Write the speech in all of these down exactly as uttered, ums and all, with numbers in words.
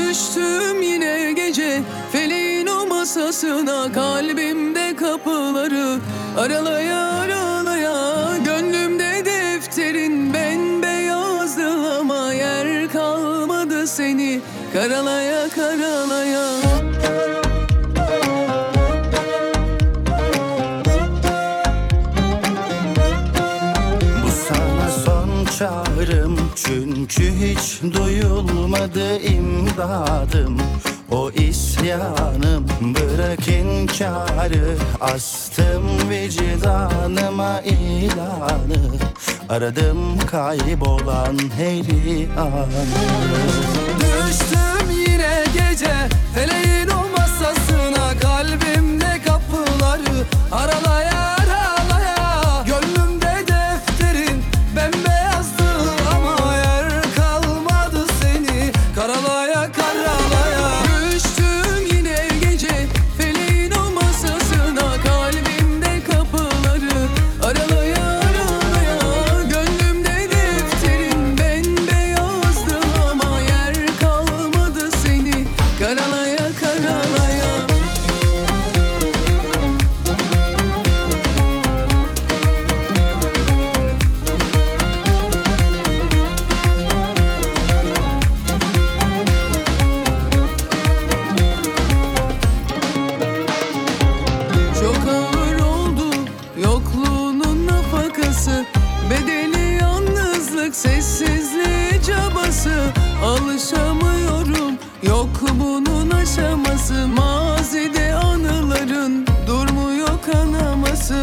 Düştüm yine gece feleğin o masasına, kalbimde kapıları aralaya aralaya. Gönlümde defterin bembeyazdı ama yer kalmadı seni karalaya karalaya. Bu sana son çağrım, çünkü hiç duyulmadı imdadım. O isyanım, bırak inkarı, astım vicdanıma ilanı. Aradım kaybolan her anı. Düştüm yine gece feleğin o masasına, kalbimde kapıları aralaya aralaya. Gönlümde defterin bembeyazdı ama yer kalmadı seni karalaya karalaya. Düştüm yine gece feleğin o masasına, kalbimde kapıları aralaya aralaya. Gönlümde defterin bembeyazdı ama yer kalmadı seni karalaya karalaya. Çok ağır oldu yokluğunun nafakası, bedeli yalnızlık, sessizliği cabası. Alışamıyorum yok bunun aşaması, mazide anıların durmuyor kanaması.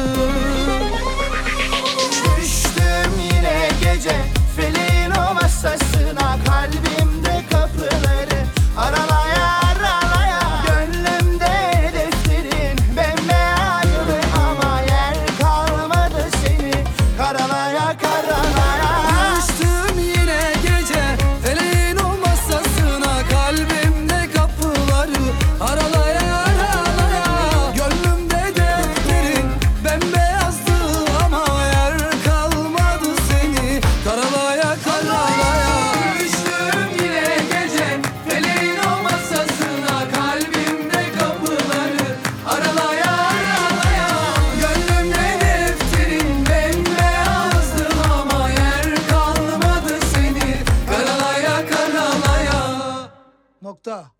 Düştüm yine gece feleğin o masasına, kalbimde kapıları aralaya aralaya. Gönlümde defterin bembeyazdı ama yer kalmadı seni karalaya karalaya. Düştüm yine gece feleğin o masasına, kalbimde kapıları aralaya aralaya. Gönlümde defterin bembeyazdı ama yer kalmadı seni karalaya karalaya. Düştüm yine gece feleğin o masasına, kalbimde kapıları aralaya aralaya. Gönlümde defterin bembeyazdı ama yer kalmadı seni karalaya karalaya. Nokta.